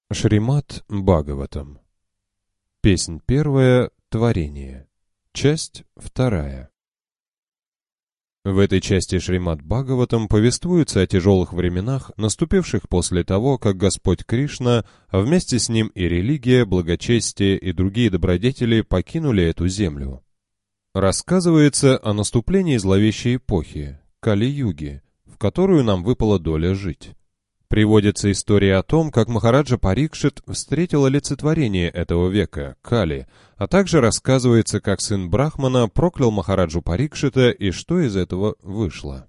Шримад Бхагаватам. Песнь первая. Творение. Часть вторая. В этой части Шримад Бхагаватам повествуется о тяжелых временах, наступивших после того, как Господь Кришна, а вместе с ним и религия, благочестие и другие добродетели покинули эту землю. Рассказывается о наступлении зловещей эпохи, Кали-юги, в которую нам выпала доля жить. Приводится история о том, как Махараджа Парикшит встретил олицетворение этого века, Кали, а также рассказывается, как сын Брахмана проклял Махараджу Парикшита и что из этого вышло.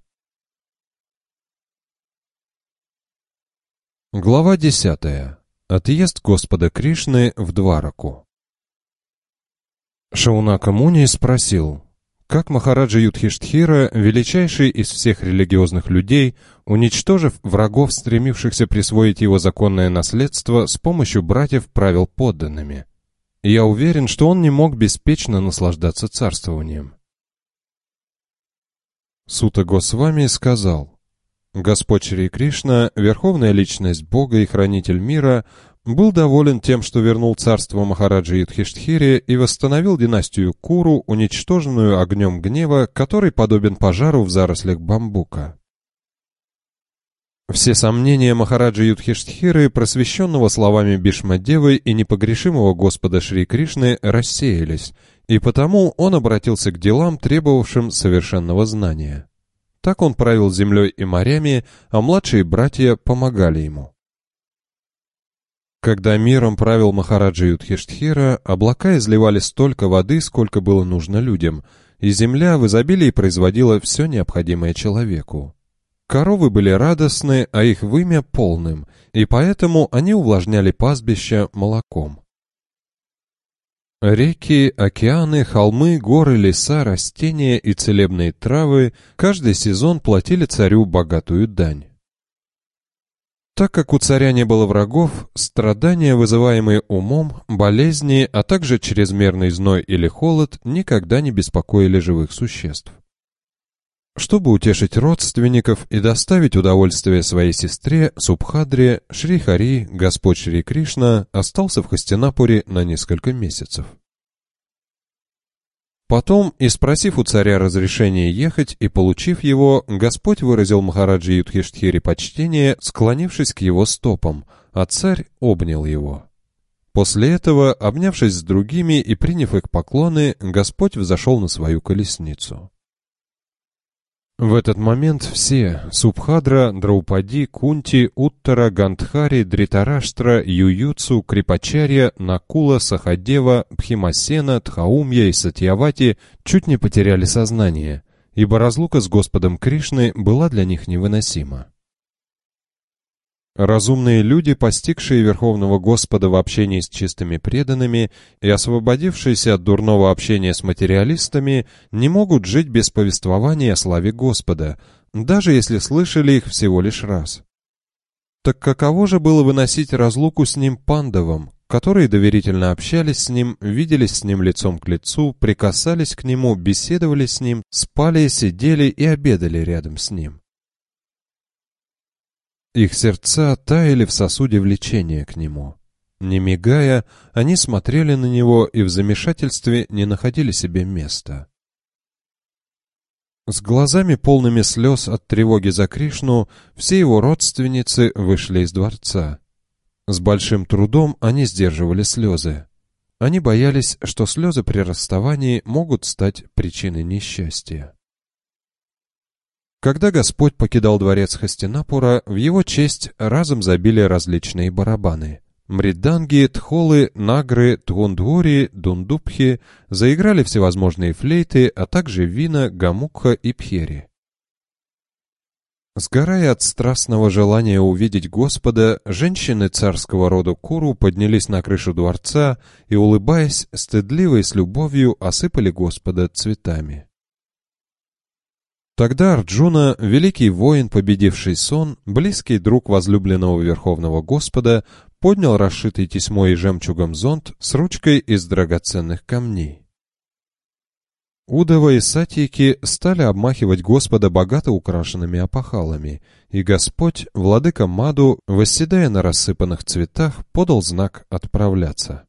Глава 10. Отъезд Господа Кришны в Двараку. Шаунака Муни спросил, как Махараджа Юдхиштхира, величайший из всех религиозных людей, уничтожив врагов, стремившихся присвоить его законное наследство, с помощью братьев правил подданными. Я уверен, что он не мог беспечно наслаждаться царствованием. Сута Госвами сказал, Господь Шри Кришна, верховная личность Бога и хранитель мира, был доволен тем, что вернул царство Махараджи Юдхиштхире и восстановил династию Куру, уничтоженную огнем гнева, который подобен пожару в зарослях бамбука. Все сомнения Махараджи Юдхиштхиры, просвещенного словами Бишмадевы и непогрешимого Господа Шри Кришны, рассеялись, и потому он обратился к делам, требовавшим совершенного знания. Так он правил землей и морями, а младшие братья помогали ему. Когда миром правил Махараджа Юдхиштхира, облака изливали столько воды, сколько было нужно людям, и земля в изобилии производила все необходимое человеку. Коровы были радостны, а их вымя полным, и поэтому они увлажняли пастбища молоком. Реки, океаны, холмы, горы, леса, растения и целебные травы каждый сезон платили царю богатую дань. Так как у царя не было врагов, страдания, вызываемые умом, болезни, а также чрезмерный зной или холод, никогда не беспокоили живых существ. Чтобы утешить родственников и доставить удовольствие своей сестре Субхадре, Шри Хари, Господь Шри Кришна, остался в Хастинапуре на несколько месяцев. Потом, и спросив у царя разрешения ехать и получив его, Господь выразил Махараджи Юдхиштхире почтение, склонившись к его стопам, а царь обнял его. После этого, обнявшись с другими и приняв их поклоны, Господь взошел на свою колесницу. В этот момент все — Субхадра, Драупади, Кунти, Уттара, Гандхари, Дритараштра, Ююцу, Крипачарья, Накула, Сахадева, Бхимасена, Тхаумья и Сатьявати — чуть не потеряли сознание, ибо разлука с Господом Кришной была для них невыносима. Разумные люди, постигшие Верховного Господа в общении с чистыми преданными и освободившиеся от дурного общения с материалистами, не могут жить без повествования о славе Господа, даже если слышали их всего лишь раз. Так каково же было выносить разлуку с ним пандавам, которые доверительно общались с ним, виделись с ним лицом к лицу, прикасались к нему, беседовали с ним, спали, сидели и обедали рядом с ним? Их сердца таяли в сосуде влечения к нему. Не мигая, они смотрели на него и в замешательстве не находили себе места. С глазами полными слез от тревоги за Кришну все его родственницы вышли из дворца. С большим трудом они сдерживали слезы. Они боялись, что слезы при расставании могут стать причиной несчастья. Когда Господь покидал дворец Хастинапура, в его честь разом забили различные барабаны. Мриданги, тхолы, нагры, тхундхури, дундубхи, заиграли всевозможные флейты, а также вина, гамукха и пхери. Сгорая от страстного желания увидеть Господа, женщины царского рода Куру поднялись на крышу дворца и, улыбаясь, стыдливо и с любовью осыпали Господа цветами. Тогда Арджуна, великий воин, победивший сон, близкий друг возлюбленного Верховного Господа, поднял расшитый тесьмой и жемчугом зонт с ручкой из драгоценных камней. Удава и Сатьяки стали обмахивать Господа богато украшенными опахалами, и Господь, владыка Маду, восседая на рассыпанных цветах, подал знак отправляться.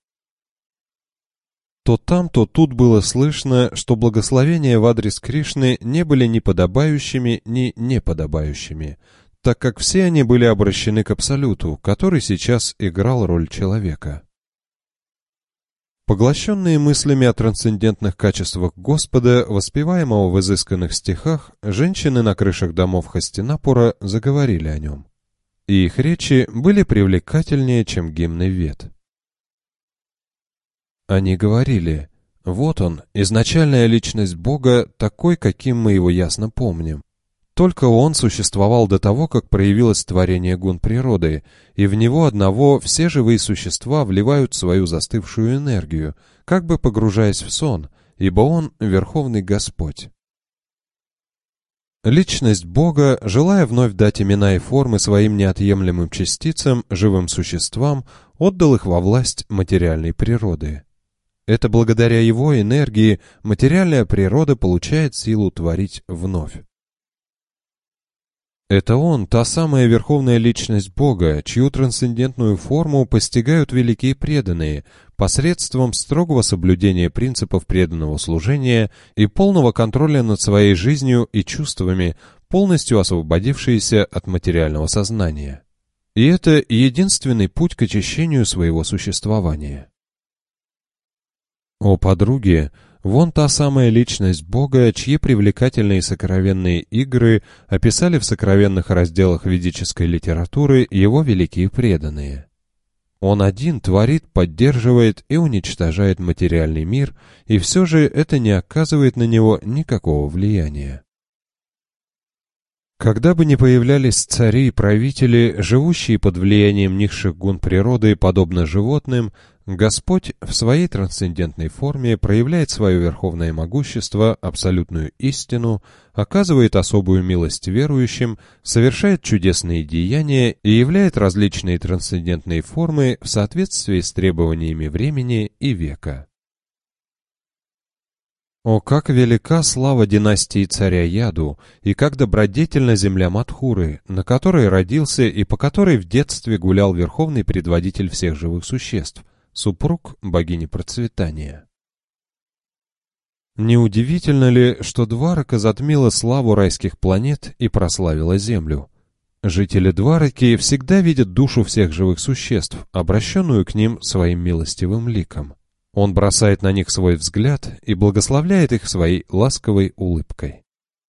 То там, то тут было слышно, что благословения в адрес Кришны не были ни подобающими, ни неподобающими, так как все они были обращены к Абсолюту, который сейчас играл роль человека. Поглощенные мыслями о трансцендентных качествах Господа, воспеваемого в изысканных стихах, женщины на крышах домов Хастинапура заговорили о нем. И их речи были привлекательнее, чем гимны Вед. Они говорили: «Вот он, изначальная личность Бога, такой, каким мы его ясно помним. Только он существовал до того, как проявилось творение гун природы, и в него одного все живые существа вливают свою застывшую энергию, как бы погружаясь в сон, ибо он — Верховный Господь». Личность Бога, желая вновь дать имена и формы своим неотъемлемым частицам, живым существам, отдал их во власть материальной природы. Это благодаря его энергии материальная природа получает силу творить вновь. Это он, та самая верховная личность Бога, чью трансцендентную форму постигают великие преданные посредством строгого соблюдения принципов преданного служения и полного контроля над своей жизнью и чувствами, полностью освободившиеся от материального сознания. И это единственный путь к очищению своего существования. О подруги, вон та самая личность Бога, чьи привлекательные сокровенные игры описали в сокровенных разделах ведической литературы его великие преданные. Он один творит, поддерживает и уничтожает материальный мир, и все же это не оказывает на него никакого влияния. Когда бы ни появлялись цари и правители, живущие под влиянием низших гун природы, подобно животным, Господь в своей трансцендентной форме проявляет свое верховное могущество, абсолютную истину, оказывает особую милость верующим, совершает чудесные деяния и являет различные трансцендентные формы в соответствии с требованиями времени и века. О, как велика слава династии царя Яду, и как добродетельна земля Мадхуры, на которой родился и по которой в детстве гулял верховный предводитель всех живых существ, супруг богини процветания. Неудивительно ли, что Дварака затмила славу райских планет и прославила землю? Жители Двараки всегда видят душу всех живых существ, обращенную к ним своим милостивым ликом. Он бросает на них свой взгляд и благословляет их своей ласковой улыбкой.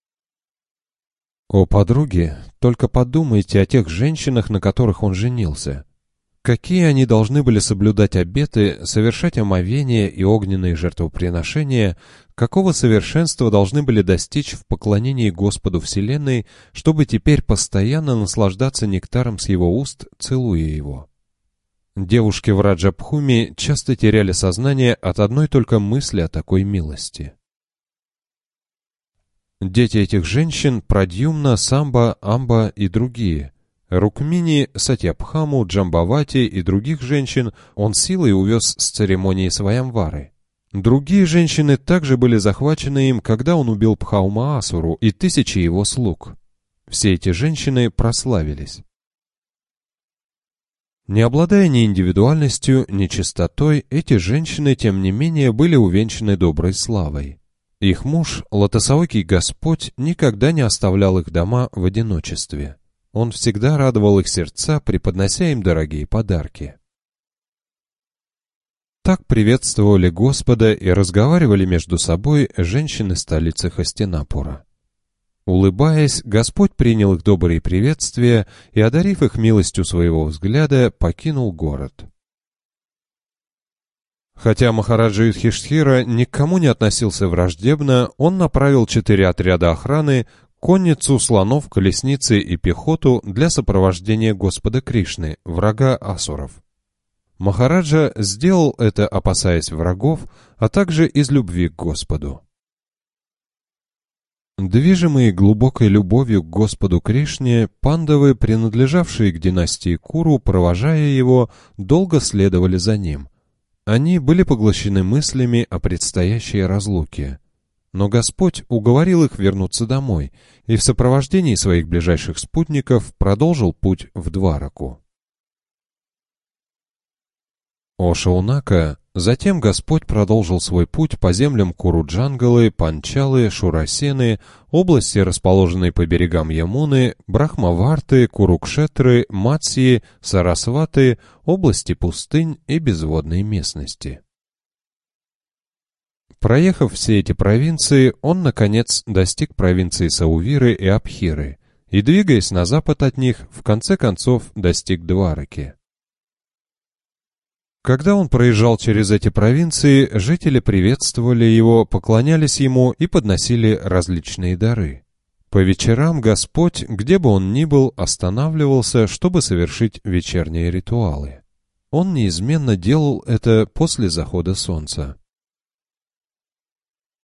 О подруги, только подумайте о тех женщинах, на которых он женился. Какие они должны были соблюдать обеты, совершать омовения и огненные жертвоприношения, какого совершенства должны были достичь в поклонении Господу Вселенной, чтобы теперь постоянно наслаждаться нектаром с его уст, целуя его. Девушки в Раджабхуми часто теряли сознание от одной только мысли о такой милости. Дети этих женщин — Прадьюмна, Самба, Амба и другие. Рукмини, Сатьябхаму, Джамбавати и других женщин он силой увез с церемонии Сваямвары. Другие женщины также были захвачены им, когда он убил Пхаумаасуру и тысячи его слуг. Все эти женщины прославились. Не обладая ни индивидуальностью, ни чистотой, эти женщины, тем не менее, были увенчаны доброй славой. Их муж, лотосоокий Господь, никогда не оставлял их дома в одиночестве. Он всегда радовал их сердца, преподнося им дорогие подарки. Так приветствовали Господа и разговаривали между собой женщины столицы Хастинапура. Улыбаясь, Господь принял их добрые приветствия и, одарив их милостью своего взгляда, покинул город. Хотя Махараджа Юдхиштхира никому не относился враждебно, он направил 4 отряда охраны, конницу, слонов, колесницы и пехоту для сопровождения Господа Кришны, врага асуров. Махараджа сделал это, опасаясь врагов, а также из любви к Господу. Движимые глубокой любовью к Господу Кришне, пандавы, принадлежавшие к династии Куру, провожая его, долго следовали за ним. Они были поглощены мыслями о предстоящей разлуке. но Господь уговорил их вернуться домой и в сопровождении своих ближайших спутников продолжил путь в Двараку. О Шаунака затем Господь продолжил свой путь по землям Куруджангалы, Панчалы, Шурасены, области, расположенной по берегам Ямуны, Брахмаварты, Курукшетры, Матсии, Сарасваты, области пустынь и безводной местности. Проехав все эти провинции, он, наконец, достиг провинции Саувиры и Абхиры, и, двигаясь на запад от них, в конце концов достиг Двараки. Когда он проезжал через эти провинции, жители приветствовали его, поклонялись ему и подносили различные дары. По вечерам Господь, где бы он ни был, останавливался, чтобы совершить вечерние ритуалы. Он неизменно делал это после захода солнца.